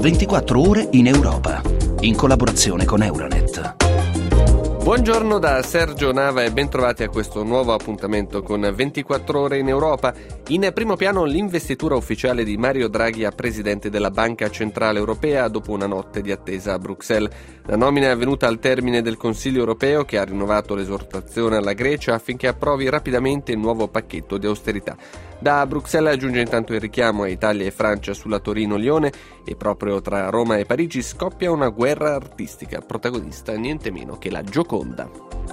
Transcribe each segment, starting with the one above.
24 ore in Europa, in collaborazione con Euronet. Buongiorno da Sergio Nava e bentrovati a questo nuovo appuntamento con 24 ore in Europa. In primo piano l'investitura ufficiale di Mario Draghi a presidente della Banca Centrale Europea dopo una notte di attesa a Bruxelles. La nomina è avvenuta al termine del Consiglio europeo che ha rinnovato l'esortazione alla Grecia affinché approvi rapidamente il nuovo pacchetto di austerità. Da Bruxelles giunge intanto il richiamo a Italia e Francia sulla Torino-Lione e proprio tra Roma e Parigi scoppia una guerra artistica, protagonista niente meno che la Gioconda.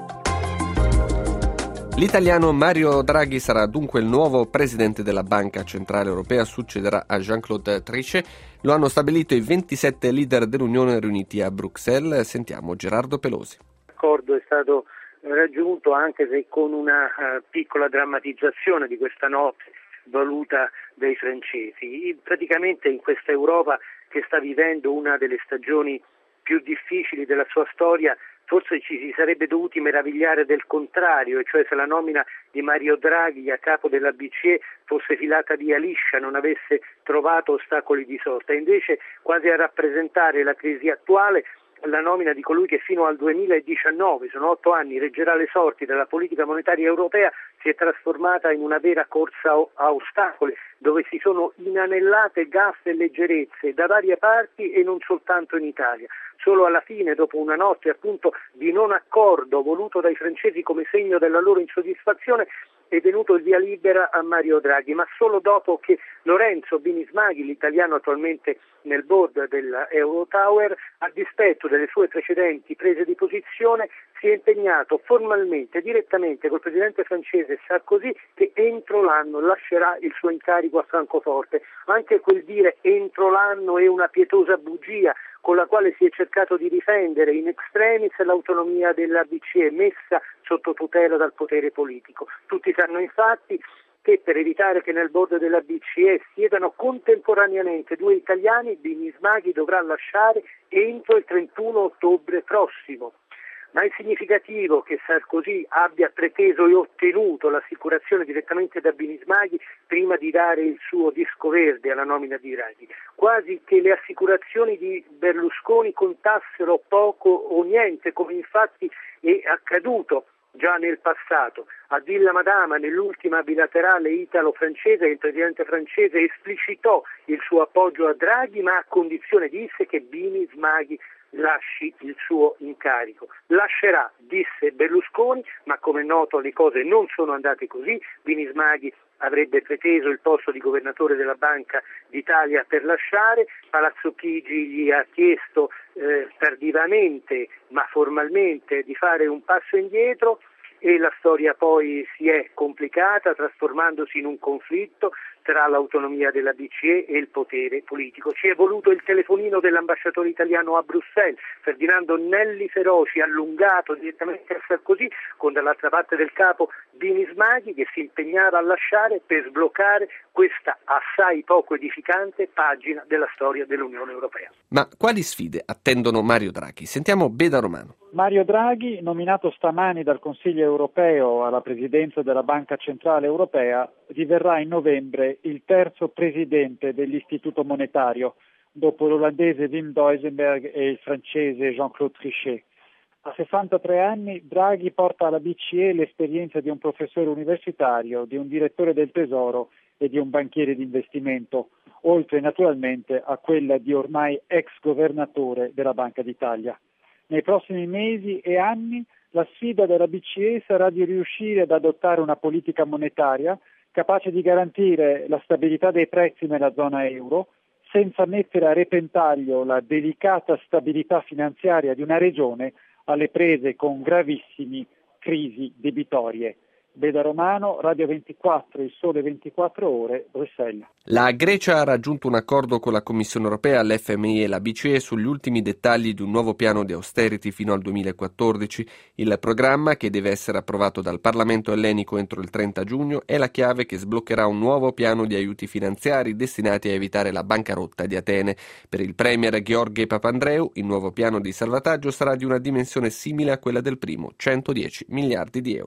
L'italiano Mario Draghi sarà dunque il nuovo presidente della Banca Centrale Europea, succederà a Jean-Claude Trichet. Lo hanno stabilito i 27 leader dell'Unione riuniti a Bruxelles. Sentiamo Gerardo Pelosi. L'accordo è stato raggiunto anche se con una piccola drammatizzazione di questa notte voluta dai francesi. Praticamente in questa Europa che sta vivendo una delle stagioni più difficili della sua storia, forse ci si sarebbe dovuti meravigliare del contrario, e cioè se la nomina di Mario Draghi a capo della BCE fosse filata via liscia, non avesse trovato ostacoli di sorta. Invece, quasi a rappresentare la crisi attuale, la nomina di colui che fino al 2019, sono 8 anni, reggerà le sorti della politica monetaria europea, si è trasformata in una vera corsa a ostacoli, dove si sono inanellate gaffe e leggerezze da varie parti e non soltanto in Italia. Solo alla fine, dopo una notte appunto di non accordo voluto dai francesi come segno della loro insoddisfazione, è venuto il via libera a Mario Draghi, ma solo dopo che Lorenzo Binismaghi, l'italiano attualmente nel board dell'Eurotower, a dispetto delle sue precedenti prese di posizione, si è impegnato formalmente, direttamente col presidente francese Sarkozy, che entro l'anno lascerà il suo incarico a Francoforte. Anche quel dire entro l'anno è una pietosa bugia con la quale si è cercato di difendere in extremis l'autonomia della BCE messa sotto tutela dal potere politico. Tutti sanno infatti che per evitare che nel board della BCE siedano contemporaneamente due italiani, Binismaghi dovrà lasciare entro il 31 ottobre prossimo. Ma è significativo che Sarkozy abbia preteso e ottenuto l'assicurazione direttamente da Binismaghi prima di dare il suo disco verde alla nomina di Draghi, quasi che le assicurazioni di Berlusconi contassero poco o niente, come infatti è accaduto già nel passato. A Villa Madama, nell'ultima bilaterale italo-francese, il presidente francese esplicitò il suo appoggio a Draghi, ma a condizione, disse, che Binismaghi lasci il suo incarico. Lascerà, disse Berlusconi, ma come è noto le cose non sono andate così. Binismaghi avrebbe preteso il posto di governatore della Banca d'Italia per lasciare, Palazzo Chigi gli ha chiesto tardivamente ma formalmente di fare un passo indietro e la storia poi si è complicata trasformandosi in un conflitto tra l'autonomia della BCE e il potere politico. Ci è voluto il telefonino dell'ambasciatore italiano a Bruxelles, Ferdinando Nelli Feroci, allungato direttamente a Sarkozy, con dall'altra parte del capo Binismaghi che si impegnava a lasciare per sbloccare questa assai poco edificante pagina della storia dell'Unione Europea. Ma quali sfide attendono Mario Draghi? Sentiamo Beda Romano. Mario Draghi, nominato stamani dal Consiglio europeo alla presidenza della Banca Centrale Europea, diverrà in novembre il terzo presidente dell'Istituto Monetario, dopo l'olandese Wim Duisenberg e il francese Jean-Claude Trichet. A 63 anni Draghi porta alla BCE l'esperienza di un professore universitario, di un direttore del Tesoro e di un banchiere di investimento, oltre naturalmente a quella di ormai ex governatore della Banca d'Italia. Nei prossimi mesi e anni la sfida della BCE sarà di riuscire ad adottare una politica monetaria capace di garantire la stabilità dei prezzi nella zona euro, senza mettere a repentaglio la delicata stabilità finanziaria di una regione alle prese con gravissimi crisi debitorie. Beda Romano, Radio 24, Il Sole 24 Ore, Bruxelles. La Grecia ha raggiunto un accordo con la Commissione europea, l'FMI e la BCE sugli ultimi dettagli di un nuovo piano di austerity fino al 2014. Il programma, che deve essere approvato dal Parlamento ellenico entro il 30 giugno, è la chiave che sbloccherà un nuovo piano di aiuti finanziari destinati a evitare la bancarotta di Atene. Per il premier Gheorghe Papandreou, il nuovo piano di salvataggio sarà di una dimensione simile a quella del primo, 110 miliardi di euro.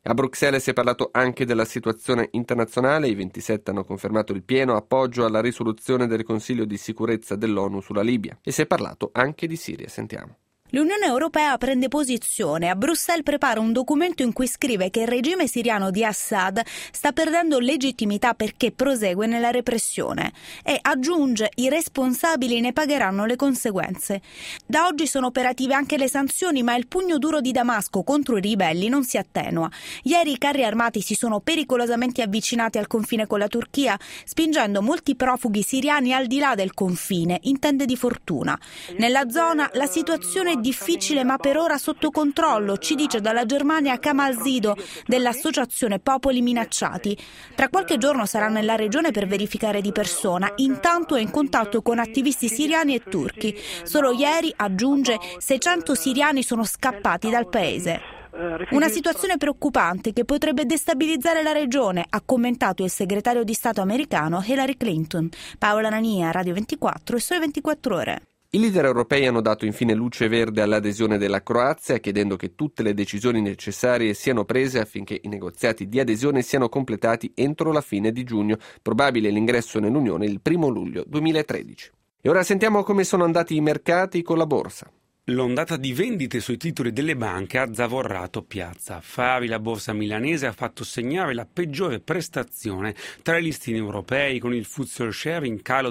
A Bruxelles si è parlato anche della situazione internazionale. I 27 hanno confermato il pieno appoggio alla risoluzione del Consiglio di sicurezza dell'ONU sulla Libia. E si è parlato anche di Siria. Sentiamo. L'Unione Europea prende posizione. A Bruxelles prepara un documento in cui scrive che il regime siriano di Assad sta perdendo legittimità perché prosegue nella repressione e aggiunge: i responsabili ne pagheranno le conseguenze. Da oggi sono operative anche le sanzioni, ma il pugno duro di Damasco contro i ribelli non si attenua. Ieri i carri armati si sono pericolosamente avvicinati al confine con la Turchia, spingendo molti profughi siriani al di là del confine, in tende di fortuna. Nella zona la situazione è difficile ma per ora sotto controllo, ci dice dalla Germania Kamal Zido dell'associazione Popoli Minacciati. Tra qualche giorno sarà nella regione per verificare di persona, intanto è in contatto con attivisti siriani e turchi. Solo ieri, aggiunge, 600 siriani sono scappati dal paese. Una situazione preoccupante che potrebbe destabilizzare la regione, ha commentato il segretario di Stato americano Hillary Clinton. Paola Nania, Radio 24 e Sole 24 Ore. I leader europei hanno dato infine luce verde all'adesione della Croazia, chiedendo che tutte le decisioni necessarie siano prese affinché i negoziati di adesione siano completati entro la fine di giugno, probabile l'ingresso nell'Unione il 1 luglio 2013. E ora sentiamo come sono andati i mercati con la borsa. L'ondata di vendite sui titoli delle banche ha zavorrato Piazza Affari. La borsa milanese ha fatto segnare la peggiore prestazione tra i listini europei, con il FTSE All Share in calo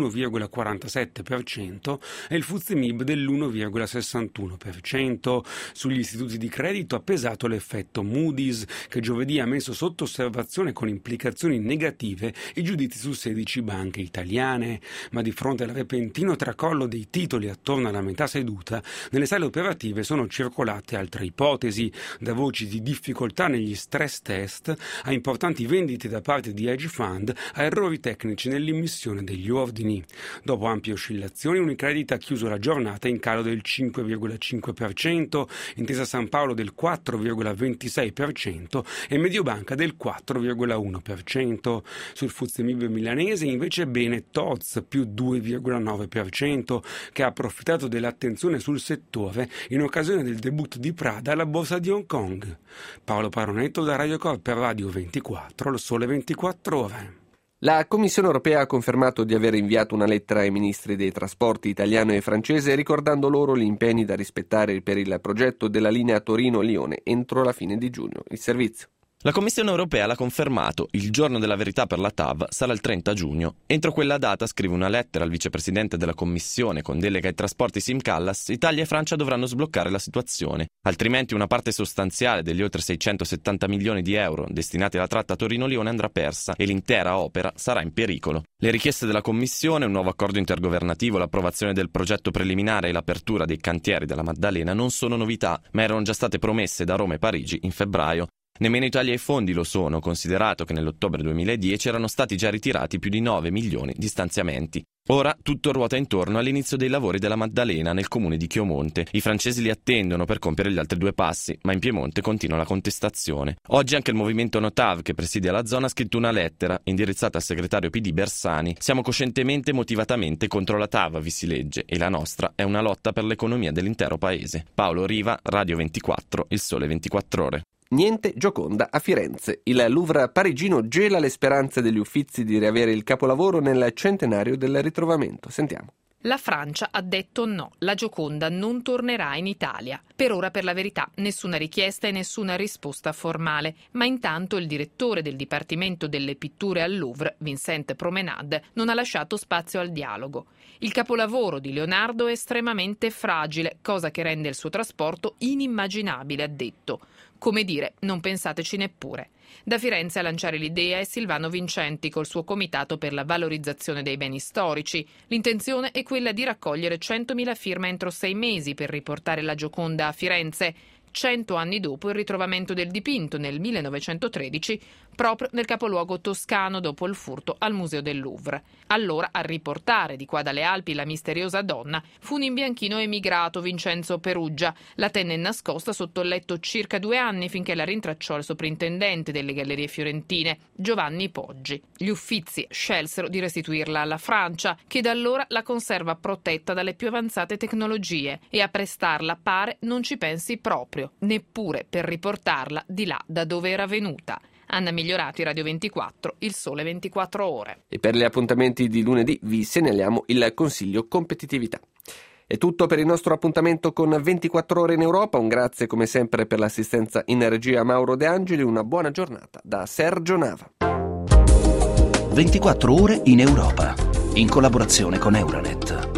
dell'1,47% e il FTSE MIB dell'1,61%. Sugli istituti di credito ha pesato l'effetto Moody's, che giovedì ha messo sotto osservazione con implicazioni negative i giudizi su 16 banche italiane. Ma di fronte al repentino tracollo dei titoli attorno alla metà seduta, nelle sale operative sono circolate altre ipotesi, da voci di difficoltà negli stress test a importanti vendite da parte di hedge fund a errori tecnici nell'immissione degli ordini. Dopo ampie oscillazioni, Unicredit ha chiuso la giornata in calo del 5,5%, Intesa Sanpaolo del 4,26% e Mediobanca del 4,1%. Sul FTSE MIB milanese invece bene Tod's più 2,9%, che ha approfittato dell'attenzione sul settore in occasione del debutto di Prada alla borsa di Hong Kong. Paolo Paronetto da Radio Corp per Radio 24, lo Sole 24 Ore. La Commissione europea ha confermato di aver inviato una lettera ai ministri dei trasporti italiano e francese ricordando loro gli impegni da rispettare per il progetto della linea Torino-Lione entro la fine di giugno. Il servizio. La Commissione europea l'ha confermato, il giorno della verità per la TAV sarà il 30 giugno. Entro quella data, scrive una lettera al vicepresidente della Commissione con delega ai trasporti Siim Kallas, Italia e Francia dovranno sbloccare la situazione. Altrimenti una parte sostanziale degli oltre 670 milioni di euro destinati alla tratta Torino-Lione andrà persa e l'intera opera sarà in pericolo. Le richieste della Commissione, un nuovo accordo intergovernativo, l'approvazione del progetto preliminare e l'apertura dei cantieri della Maddalena non sono novità, ma erano già state promesse da Roma e Parigi in febbraio. Nemmeno i tagli ai fondi lo sono, considerato che nell'ottobre 2010 erano stati già ritirati più di 9 milioni di stanziamenti. Ora tutto ruota intorno all'inizio dei lavori della Maddalena nel comune di Chiomonte. I francesi li attendono per compiere gli altri due passi, ma in Piemonte continua la contestazione. Oggi anche il movimento Notav, che presidia la zona, ha scritto una lettera indirizzata al segretario PD Bersani. Siamo coscientemente e motivatamente contro la TAV, vi si legge, e la nostra è una lotta per l'economia dell'intero paese. Paolo Riva, Radio 24, Il Sole 24 Ore. Niente Gioconda a Firenze. Il Louvre parigino gela le speranze degli Uffizi di riavere il capolavoro nel centenario del ritrovamento. Sentiamo. La Francia ha detto no, la Gioconda non tornerà in Italia. Per ora, per la verità, nessuna richiesta e nessuna risposta formale, ma intanto il direttore del Dipartimento delle Pitture al Louvre, Vincent Promenade, non ha lasciato spazio al dialogo. Il capolavoro di Leonardo è estremamente fragile, cosa che rende il suo trasporto inimmaginabile, ha detto. Come dire, non pensateci neppure. Da Firenze a lanciare l'idea è Silvano Vincenti col suo comitato per la valorizzazione dei beni storici. L'intenzione è quella di raccogliere 100.000 firme entro 6 mesi per riportare la Gioconda a Firenze, 100 anni dopo il ritrovamento del dipinto nel 1913, proprio nel capoluogo toscano dopo il furto al Museo del Louvre. Allora a riportare di qua dalle Alpi la misteriosa donna fu un imbianchino emigrato, Vincenzo Peruggia. La tenne nascosta sotto il letto circa 2 anni finché la rintracciò il soprintendente delle Gallerie Fiorentine, Giovanni Poggi. Gli Uffizi scelsero di restituirla alla Francia, che da allora la conserva protetta dalle più avanzate tecnologie, e a prestarla pare non ci pensi proprio. petrolio, neppure per riportarla di là da dove era venuta. Anna Migliorati, Radio 24, Il Sole 24 Ore. E per gli appuntamenti di lunedì vi segnaliamo il Consiglio Competitività. È tutto per il nostro appuntamento con 24 Ore in Europa. Un grazie come sempre per l'assistenza in regia a Mauro De Angeli. Una buona giornata da Sergio Nava. 24 Ore in Europa, in collaborazione con Euronet.